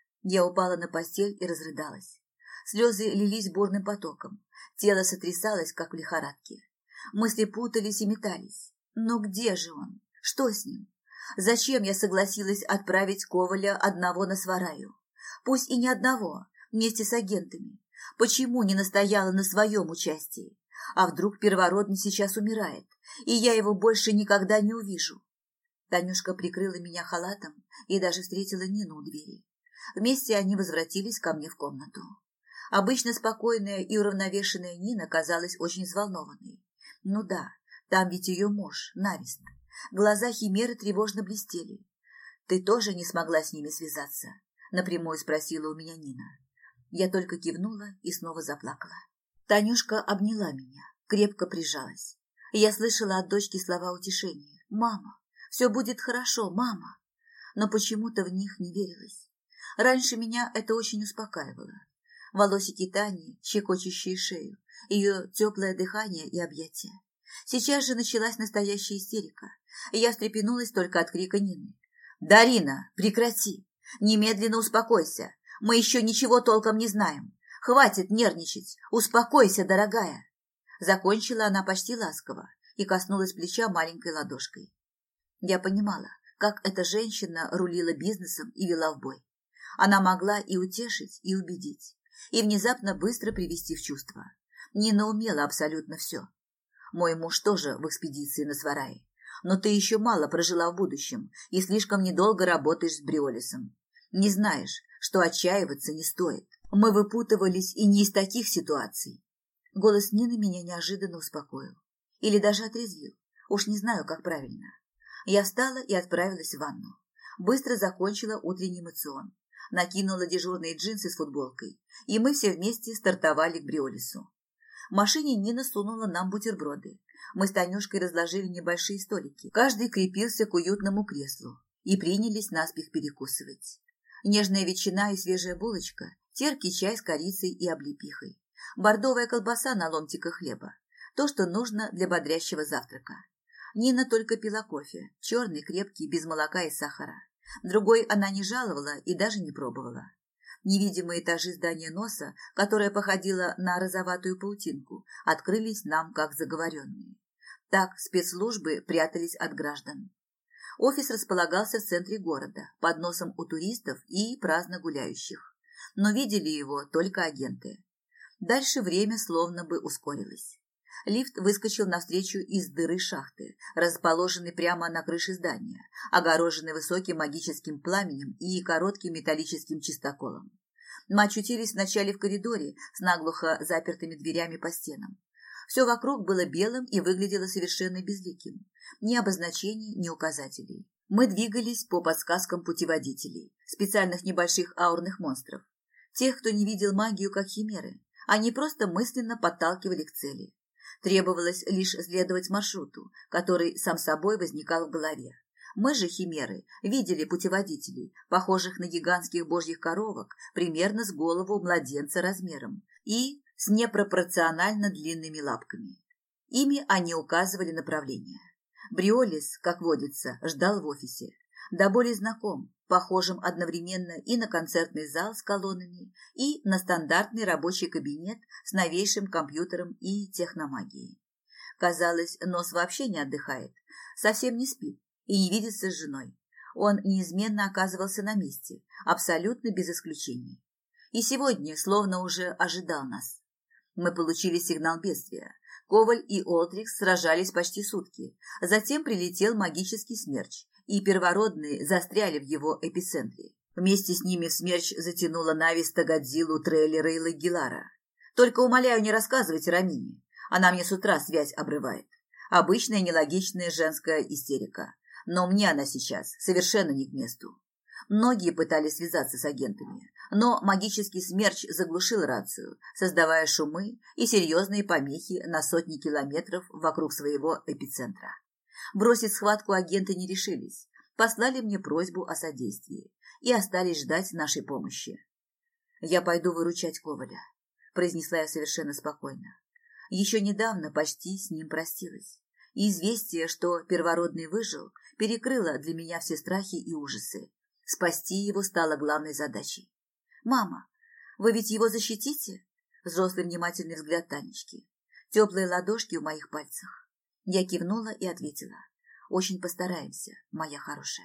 Я упала на постель и разрыдалась. Слезы лились бурным потоком. Тело сотрясалось, как в лихорадке. Мысли путались и метались. Но где же он? Что с ним? Зачем я согласилась отправить Коваля одного на свараю? Пусть и не одного, вместе с агентами. Почему не настояла на своем участии? А вдруг первородный сейчас умирает, и я его больше никогда не увижу? Танюшка прикрыла меня халатом и даже встретила Нину у двери. Вместе они возвратились ко мне в комнату. Обычно спокойная и уравновешенная Нина казалась очень взволнованной. Ну да, там ведь ее муж, Навист. Глаза химеры тревожно блестели. «Ты тоже не смогла с ними связаться?» — напрямую спросила у меня Нина. Я только кивнула и снова заплакала. Танюшка обняла меня, крепко прижалась. Я слышала от дочки слова утешения. «Мама, все будет хорошо, мама!» Но почему-то в них не верилось. Раньше меня это очень успокаивало. Волосики Тани, щекочущие шею, ее теплое дыхание и объятия. Сейчас же началась настоящая истерика, и я встрепенулась только от крика Нины. «Дарина, прекрати! Немедленно успокойся! Мы еще ничего толком не знаем! Хватит нервничать! Успокойся, дорогая!» Закончила она почти ласково и коснулась плеча маленькой ладошкой. Я понимала, как эта женщина рулила бизнесом и вела в бой. Она могла и утешить, и убедить, и внезапно быстро привести в чувство. Нина умела абсолютно все. Мой муж тоже в экспедиции на Сварае. Но ты еще мало прожила в будущем и слишком недолго работаешь с Бриолисом. Не знаешь, что отчаиваться не стоит. Мы выпутывались и не из таких ситуаций. Голос Нины меня неожиданно успокоил. Или даже отрезвил. Уж не знаю, как правильно. Я встала и отправилась в ванну. Быстро закончила утренний моцион. Накинула дежурные джинсы с футболкой. И мы все вместе стартовали к Бриолису. В машине Нина сунула нам бутерброды. Мы с Танюшкой разложили небольшие столики. Каждый крепился к уютному креслу. И принялись наспех перекусывать. Нежная ветчина и свежая булочка, терпкий чай с корицей и облепихой, бордовая колбаса на ломтиках хлеба. То, что нужно для бодрящего завтрака. Нина только пила кофе, черный, крепкий, без молока и сахара. Другой она не жаловала и даже не пробовала. Невидимые этажи здания носа, которое походило на розоватую паутинку, открылись нам как заговоренные. Так спецслужбы прятались от граждан. Офис располагался в центре города, под носом у туристов и праздно гуляющих. Но видели его только агенты. Дальше время словно бы ускорилось. Лифт выскочил навстречу из дыры шахты, расположенной прямо на крыше здания, огороженной высоким магическим пламенем и коротким металлическим чистоколом. Мы очутились вначале в коридоре с наглухо запертыми дверями по стенам. Все вокруг было белым и выглядело совершенно безликим. Ни обозначений, ни указателей. Мы двигались по подсказкам путеводителей, специальных небольших аурных монстров. Тех, кто не видел магию как химеры, они просто мысленно подталкивали к цели. Требовалось лишь следовать маршруту, который сам собой возникал в голове. Мы же, химеры, видели путеводителей, похожих на гигантских божьих коровок, примерно с голову младенца размером, и с непропорционально длинными лапками. Ими они указывали направление. Бриолис, как водится, ждал в офисе. До боли знаком, похожим одновременно и на концертный зал с колоннами, и на стандартный рабочий кабинет с новейшим компьютером и техномагией. Казалось, Нос вообще не отдыхает, совсем не спит и не видится с женой. Он неизменно оказывался на месте, абсолютно без исключений. И сегодня словно уже ожидал нас. Мы получили сигнал бедствия. Коваль и Олтрикс сражались почти сутки. Затем прилетел магический смерч, и первородные застряли в его эпицентре. Вместе с ними в смерч затянула Нависта, Годзиллу, Трейлера и Лагилара. Только умоляю, не рассказывайте Рамине. Она мне с утра связь обрывает. Обычная нелогичная женская истерика. Но мне она сейчас совершенно не к месту. Многие пытались связаться с агентами, но магический смерч заглушил рацию, создавая шумы и серьезные помехи на сотни километров вокруг своего эпицентра. Бросить схватку агенты не решились, послали мне просьбу о содействии и остались ждать нашей помощи. «Я пойду выручать Коваля», – произнесла я совершенно спокойно. Еще недавно почти с ним простилась, и известие, что первородный выжил, перекрыло для меня все страхи и ужасы. Спасти его стало главной задачей. «Мама, вы ведь его защитите?» Взрослый внимательный взгляд Танечки. Теплые ладошки в моих пальцах. Я кивнула и ответила. «Очень постараемся, моя хорошая».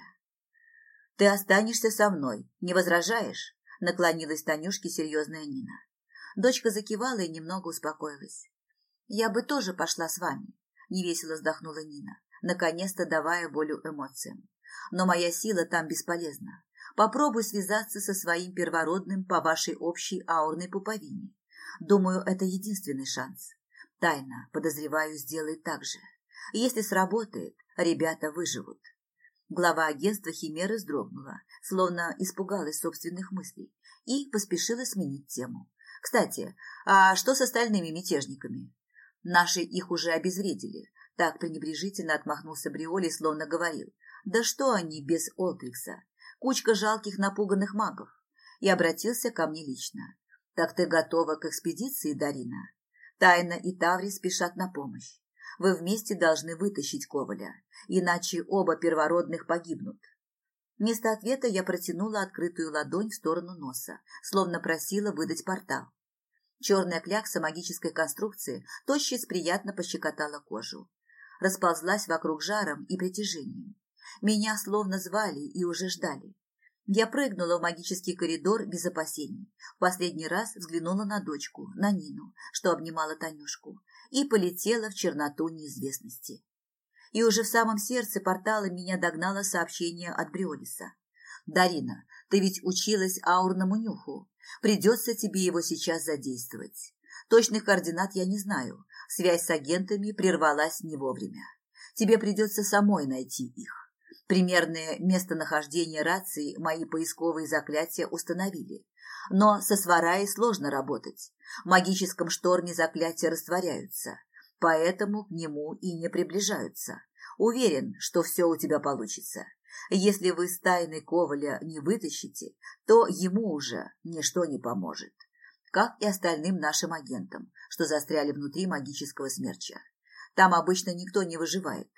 «Ты останешься со мной, не возражаешь?» Наклонилась Танюшке серьезная Нина. Дочка закивала и немного успокоилась. «Я бы тоже пошла с вами», – невесело вздохнула Нина, наконец-то давая волю эмоциям. «Но моя сила там бесполезна. Попробуй связаться со своим первородным по вашей общей аурной пуповине. Думаю, это единственный шанс. Тайна, подозреваю, сделает так же. Если сработает, ребята выживут». Глава агентства Химеры вздрогнула, словно испугалась собственных мыслей, и поспешила сменить тему. «Кстати, а что с остальными мятежниками?» «Наши их уже обезвредили», – так пренебрежительно отмахнулся Бриоли, словно говорил. «Да что они без Олтрикса? Кучка жалких напуганных магов». И обратился ко мне лично. «Так ты готова к экспедиции, Дарина? Тайна и Таври спешат на помощь. Вы вместе должны вытащить Коваля, иначе оба первородных погибнут». Вместо ответа я протянула открытую ладонь в сторону Носа, словно просила выдать портал. Черная клякса магической конструкции тотчас приятно пощекотала кожу. Расползлась вокруг жаром и притяжением. Меня словно звали и уже ждали. Я прыгнула в магический коридор без опасений. В последний раз взглянула на дочку, на Нину, что обнимала Танюшку, и полетела в черноту неизвестности. И уже в самом сердце портала меня догнало сообщение от Бриолиса. «Дарина, ты ведь училась аурному нюху. Придется тебе его сейчас задействовать. Точных координат я не знаю. Связь с агентами прервалась не вовремя. Тебе придется самой найти их. Примерное местонахождение рации мои поисковые заклятия установили. Но со Свараей сложно работать. В магическом шторме заклятия растворяются, поэтому к нему и не приближаются. Уверен, что все у тебя получится. Если вы с тайной Коваля не вытащите, то ему уже ничто не поможет. Как и остальным нашим агентам, что застряли внутри магического смерча. Там обычно никто не выживает».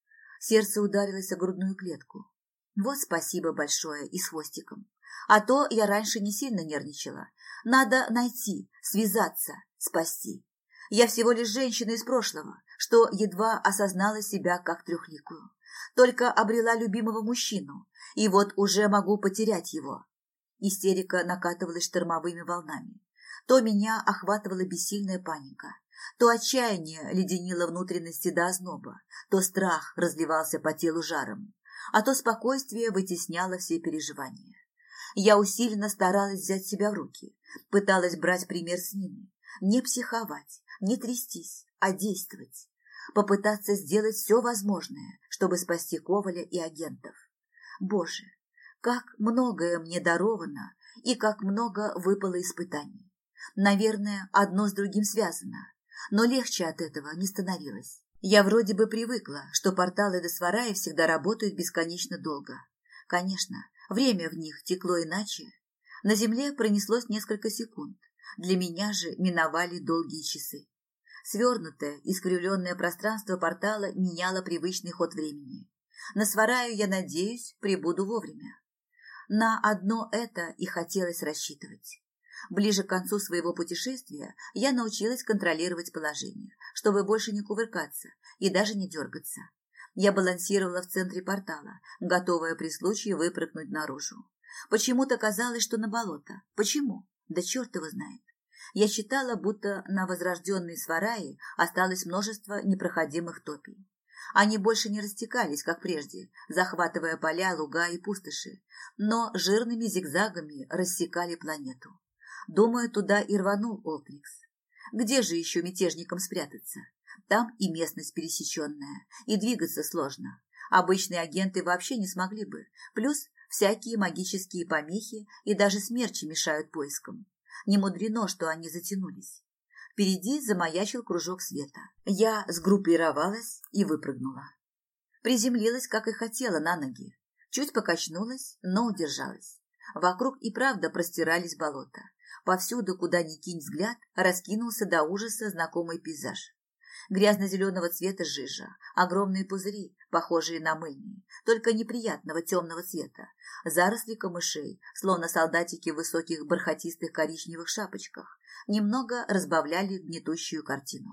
Сердце ударилось о грудную клетку. Вот спасибо большое и с хвостиком. А то я раньше не сильно нервничала. Надо найти, связаться, спасти. Я всего лишь женщина из прошлого, что едва осознала себя как трехликую. Только обрела любимого мужчину, и вот уже могу потерять его. Истерика накатывалась штормовыми волнами. То меня охватывала бессильная паника, то отчаяние леденило внутренности до озноба, то страх разливался по телу жаром, а то спокойствие вытесняло все переживания. Я усиленно старалась взять себя в руки, пыталась брать пример с ними, не психовать, не трястись, а действовать, попытаться сделать все возможное, чтобы спасти Коваля и агентов. Боже, как многое мне даровано и как много выпало испытаний. Наверное, одно с другим связано, но легче от этого не становилось. Я вроде бы привыкла, что порталы до Свараи всегда работают бесконечно долго. Конечно, время в них текло иначе. На земле пронеслось несколько секунд, для меня же миновали долгие часы. Свернутое, искривленное пространство портала меняло привычный ход времени. На Свараю, я надеюсь, прибуду вовремя. На одно это и хотелось рассчитывать. Ближе к концу своего путешествия я научилась контролировать положение, чтобы больше не кувыркаться и даже не дергаться. Я балансировала в центре портала, готовая при случае выпрыгнуть наружу. Почему-то казалось, что на болото. Почему? Да черт его знает. Я считала, будто на возрожденной Сварае осталось множество непроходимых топий. Они больше не растекались, как прежде, захватывая поля, луга и пустоши, но жирными зигзагами рассекали планету. Думаю, туда и рванул Олтрикс. Где же еще мятежникам спрятаться? Там и местность пересеченная, и двигаться сложно. Обычные агенты вообще не смогли бы, плюс всякие магические помехи и даже смерчи мешают поискам. Не мудрено, что они затянулись. Впереди замаячил кружок света. Я сгруппировалась и выпрыгнула. Приземлилась, как и хотела, на ноги. Чуть покачнулась, но удержалась. Вокруг и правда простирались болота. Повсюду, куда ни кинь взгляд, раскинулся до ужаса знакомый пейзаж. Грязно-зеленого цвета жижа, огромные пузыри, похожие на мыльные, только неприятного темного цвета, заросли камышей, словно солдатики в высоких бархатистых коричневых шапочках, немного разбавляли гнетущую картину.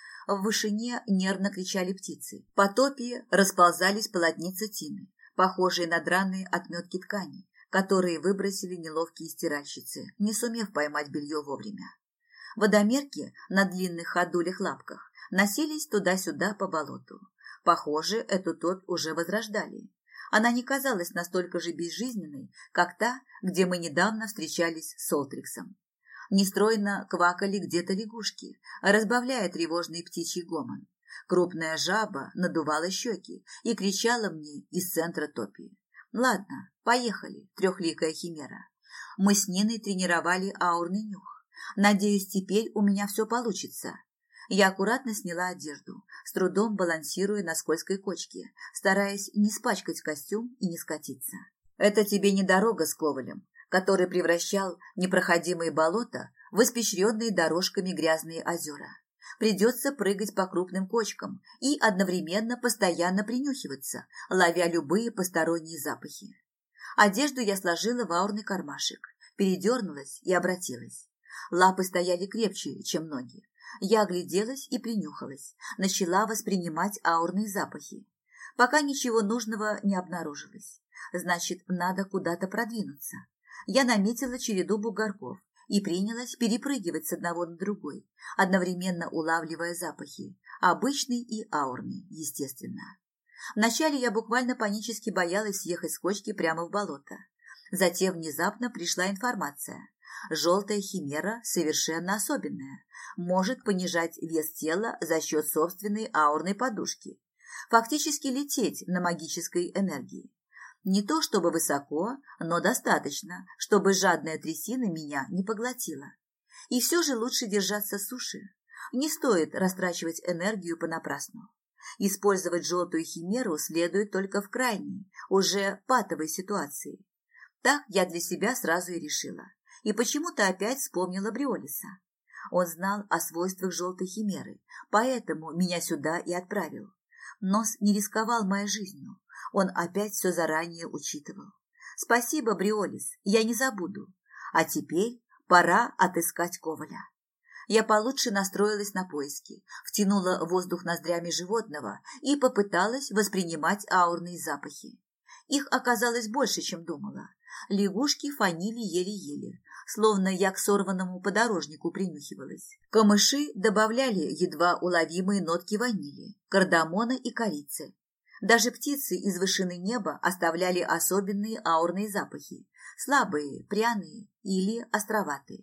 В вышине нервно кричали птицы, по топи расползались полотницы тины, похожие на драные отметки ткани, которые выбросили неловкие стиральщицы, не сумев поймать белье вовремя. Водомерки на длинных ходулях-лапках носились туда-сюда по болоту. Похоже, эту топь уже возрождали. Она не казалась настолько же безжизненной, как та, где мы недавно встречались с Олтриксом. Нестройно квакали где-то лягушки, разбавляя тревожный птичий гомон. Крупная жаба надувала щеки и кричала мне из центра топи. Ладно, поехали, трехликая химера. Мы с Ниной тренировали аурный нюх. Надеюсь, теперь у меня все получится. Я аккуратно сняла одежду, с трудом балансируя на скользкой кочке, стараясь не испачкать костюм и не скатиться. Это тебе не дорога с Ковалем, который превращал непроходимые болота в испещренные дорожками грязные озера. Придется прыгать по крупным кочкам и одновременно постоянно принюхиваться, ловя любые посторонние запахи. Одежду я сложила в аурный кармашек, передернулась и обратилась. Лапы стояли крепче, чем ноги. Я огляделась и принюхалась, начала воспринимать аурные запахи. Пока ничего нужного не обнаружилось. Значит, надо куда-то продвинуться. Я наметила череду бугорков и принялась перепрыгивать с одного на другой, одновременно улавливая запахи, обычный и аурный, естественно. Вначале я буквально панически боялась съехать с кочки прямо в болото. Затем внезапно пришла информация. Желтая химера совершенно особенная, может понижать вес тела за счет собственной аурной подушки, фактически лететь на магической энергии. Не то чтобы высоко, но достаточно, чтобы жадная трясина меня не поглотила. И все же лучше держаться суши. Не стоит растрачивать энергию понапрасну. Использовать желтую химеру следует только в крайней, уже патовой ситуации. Так я для себя сразу и решила. И почему-то опять вспомнила Бриолиса. Он знал о свойствах желтой химеры, поэтому меня сюда и отправил. Нос не рисковал моей жизнью, он опять все заранее учитывал. Спасибо, Бриолис, я не забуду. А теперь пора отыскать Коваля. Я получше настроилась на поиски, втянула воздух ноздрями животного и попыталась воспринимать аурные запахи. Их оказалось больше, чем думала. Лягушки фанили еле-еле, словно я к сорванному подорожнику принюхивалась. Камыши добавляли едва уловимые нотки ванили, кардамона и корицы. Даже птицы из вышины неба оставляли особенные аурные запахи, слабые, пряные или островатые.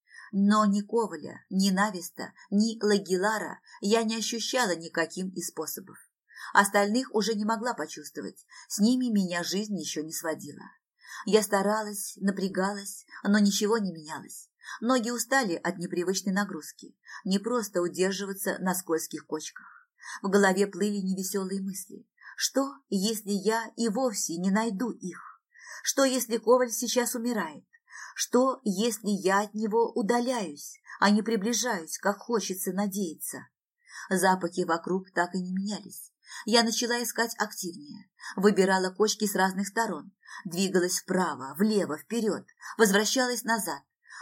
Но ни Коваля, ни Нависта, ни Лагилара я не ощущала никаким из способов. Остальных уже не могла почувствовать, с ними меня жизнь еще не сводила. Я старалась, напрягалась, но ничего не менялось. Ноги устали от непривычной нагрузки, не просто удерживаться на скользких кочках. В голове плыли невеселые мысли. Что, если я и вовсе не найду их? Что, если Коваль сейчас умирает? Что, если я от него удаляюсь, а не приближаюсь, как хочется надеяться? Запахи вокруг так и не менялись. Я начала искать активнее, выбирала кочки с разных сторон, двигалась вправо, влево, вперед, возвращалась назад,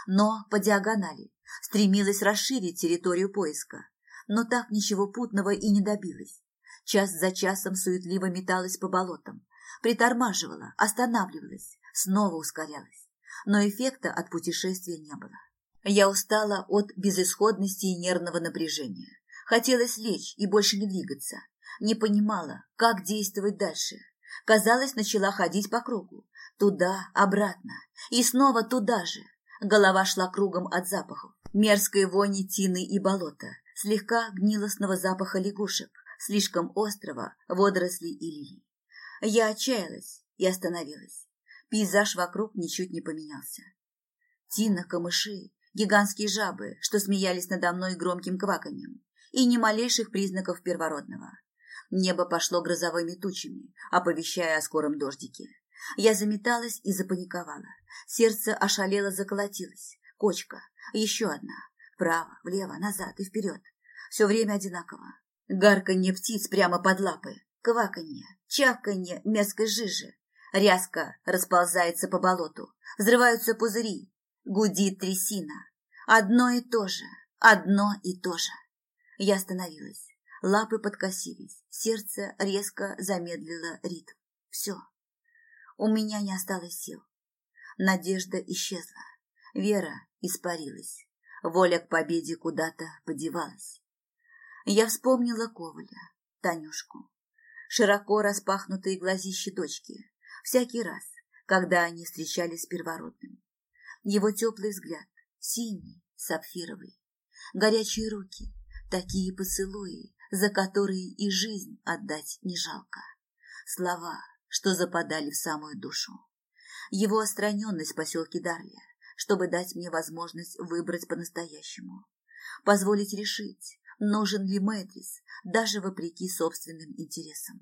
но по диагонали, стремилась расширить территорию поиска, но так ничего путного и не добилась. Час за часом суетливо металась по болотам, притормаживала, останавливалась, снова ускорялась, но эффекта от путешествия не было. Я устала от безысходности и нервного напряжения. Хотелось лечь и больше не двигаться. Не понимала, как действовать дальше. Казалось, начала ходить по кругу. Туда, обратно. И снова туда же. Голова шла кругом от запахов. Мерзкой вони тины и болота. Слегка гнилостного запаха лягушек. Слишком острого водорослей и лилий. Я отчаялась и остановилась. Пейзаж вокруг ничуть не поменялся. Тина, камыши, гигантские жабы, что смеялись надо мной громким кваканьем, и ни малейших признаков первородного. Небо пошло грозовыми тучами, оповещая о скором дождике. Я заметалась и запаниковала. Сердце ошалело заколотилось. Кочка, еще одна. Вправо, влево, назад и вперед. Все время одинаково. Гарканье птиц прямо под лапы. Кваканье, чавканье мерзкой жижи. Ряска расползается по болоту. Взрываются пузыри. Гудит трясина. Одно и то же. Одно и то же. Я остановилась. Лапы подкосились. Сердце резко замедлило ритм. Все. У меня не осталось сил. Надежда исчезла. Вера испарилась. Воля к победе куда-то подевалась. Я вспомнила Коваля, Танюшку. Широко распахнутые глазищи дочки. Всякий раз, когда они встречались с первородным. Его теплый взгляд, синий, сапфировый. Горячие руки, такие поцелуи, за которые и жизнь отдать не жалко. Слова, что западали в самую душу. Его отстраненность в поселке Дарлия, чтобы дать мне возможность выбрать по-настоящему. Позволить решить, нужен ли Мэтрис, даже вопреки собственным интересам.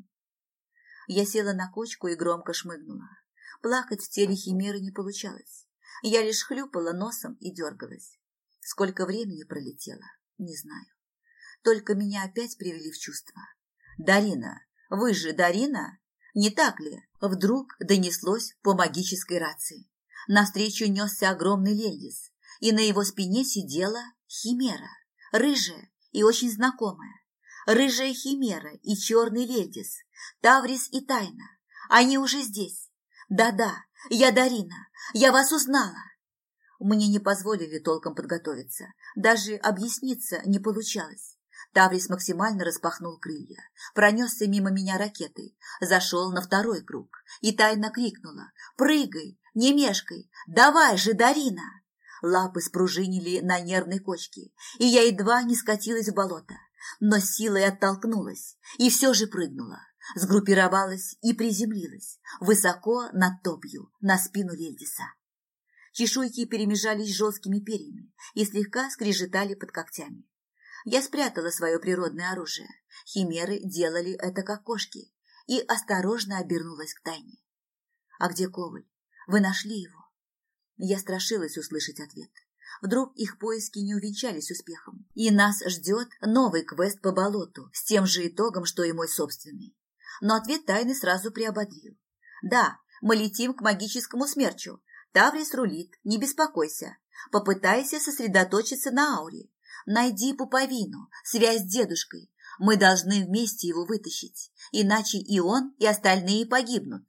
Я села на кочку и громко шмыгнула. Плакать в теле химеры не получалось. Я лишь хлюпала носом и дергалась. Сколько времени пролетело, не знаю. Только меня опять привели в чувство. «Дарина, вы же Дарина? Не так ли?» Вдруг донеслось по магической рации. Навстречу несся огромный лельдис, и на его спине сидела химера, рыжая и очень знакомая. Рыжая химера и черный лельдис, Таврис и Тайна. Они уже здесь. Да-да, я Дарина, я вас узнала. Мне не позволили толком подготовиться, даже объясниться не получалось. Таврис максимально распахнул крылья, пронесся мимо меня ракетой, зашел на второй круг и тайно крикнула: «Прыгай, не мешкай, давай же, Дарина!» Лапы спружинили на нервной кочке, и я едва не скатилась в болото, но силой оттолкнулась и все же прыгнула, сгруппировалась и приземлилась высоко над топью на спину Лельдиса. Чешуйки перемежались с жесткими перьями и слегка скрежетали под когтями. Я спрятала свое природное оружие. Химеры делали это как кошки. И осторожно обернулась к Тайне. «А где Коваль? Вы нашли его?» Я страшилась услышать ответ. Вдруг их поиски не увенчались успехом, и нас ждет новый квест по болоту с тем же итогом, что и мой собственный. Но ответ Тайны сразу приободрил. «Да, мы летим к магическому смерчу. Таврис рулит, не беспокойся. Попытайся сосредоточиться на ауре. Найди пуповину, связь с дедушкой. Мы должны вместе его вытащить, иначе и он, и остальные погибнут».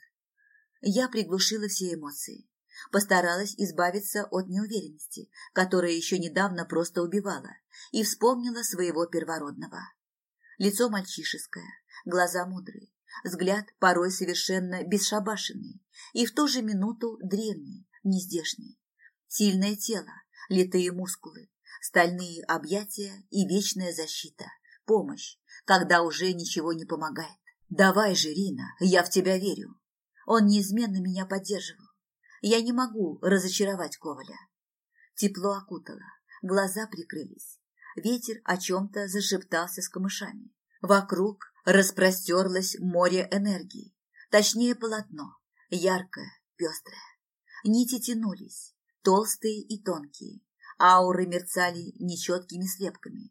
Я приглушила все эмоции. Постаралась избавиться от неуверенности, которая еще недавно просто убивала, и вспомнила своего первородного. Лицо мальчишеское, глаза мудрые, взгляд порой совершенно бесшабашенный, и в ту же минуту древний, нездешний. Сильное тело, литые мускулы, стальные объятия и вечная защита, помощь, когда уже ничего не помогает. «Давай же, Рина, я в тебя верю». Он неизменно меня поддерживал. Я не могу разочаровать Коваля. Тепло окутало, глаза прикрылись. Ветер о чем-то зашептался с камышами. Вокруг распростерлось море энергии, точнее полотно, яркое, пестрое. Нити тянулись, толстые и тонкие, ауры мерцали нечеткими слепками.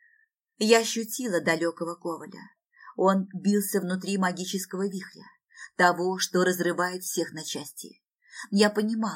Я ощутила далекого Коваля. Он бился внутри магического вихря, того, что разрывает всех на части. Я понимала,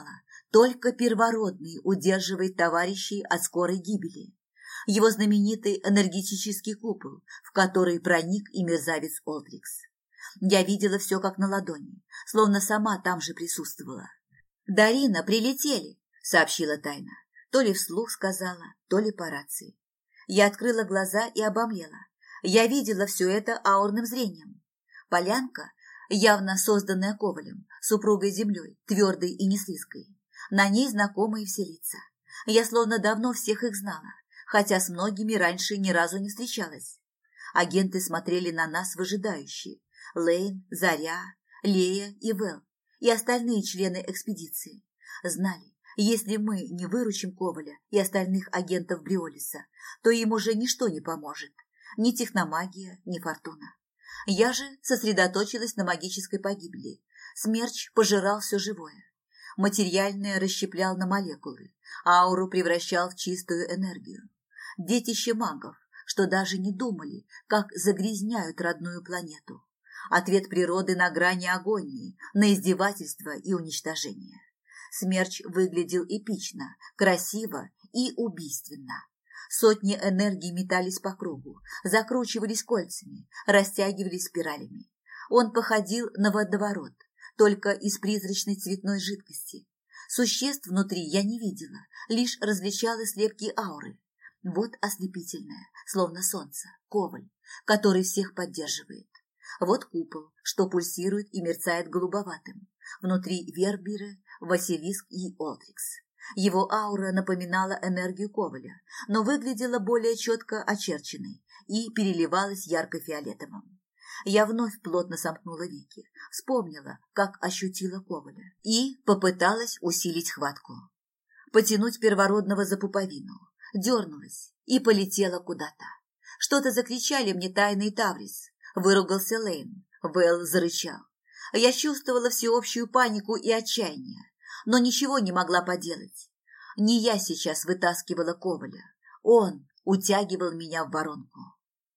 Только первородный удерживает товарищей от скорой гибели. Его знаменитый энергетический купол, в который проник и мерзавец Олдрикс. Я видела все как на ладони, словно сама там же присутствовала. «Дарина, прилетели!» – сообщила Тайна. То ли вслух сказала, то ли по рации. Я открыла глаза и обомлела. Я видела все это аурным зрением. Полянка, явно созданная Ковалем, супругой землей, твердой и неслизкой. На ней знакомые все лица. Я словно давно всех их знала, хотя с многими раньше ни разу не встречалась. Агенты смотрели на нас выжидающе. Лейн, Заря, Лея и Вэл, и остальные члены экспедиции. Знали, если мы не выручим Коваля и остальных агентов Бриолиса, то им уже ничто не поможет. Ни техномагия, ни фортуна. Я же сосредоточилась на магической погибели. Смерч пожирал все живое. Материальное расщеплял на молекулы, ауру превращал в чистую энергию. Детище магов, что даже не думали, как загрязняют родную планету. Ответ природы на грани агонии, на издевательство и уничтожение. Смерч выглядел эпично, красиво и убийственно. Сотни энергий метались по кругу, закручивались кольцами, растягивались спиралями. Он походил на водоворот, только из призрачной цветной жидкости. Существ внутри я не видела, лишь различала слепки ауры. Вот ослепительное, словно солнце, Коваль, который всех поддерживает. Вот купол, что пульсирует и мерцает голубоватым. Внутри Вербиры, Василиск и Олдрикс. Его аура напоминала энергию Коваля, но выглядела более четко очерченной и переливалась ярко-фиолетовым. Я вновь плотно сомкнула веки, вспомнила, как ощутила Коваля, и попыталась усилить хватку. Потянуть первородного за пуповину, дернулась и полетела куда-то. Что-то закричали мне Тайна и Таврис. Выругался Лейн, Вэл зарычал. Я чувствовала всеобщую панику и отчаяние, но ничего не могла поделать. Не я сейчас вытаскивала Коваля, он утягивал меня в воронку.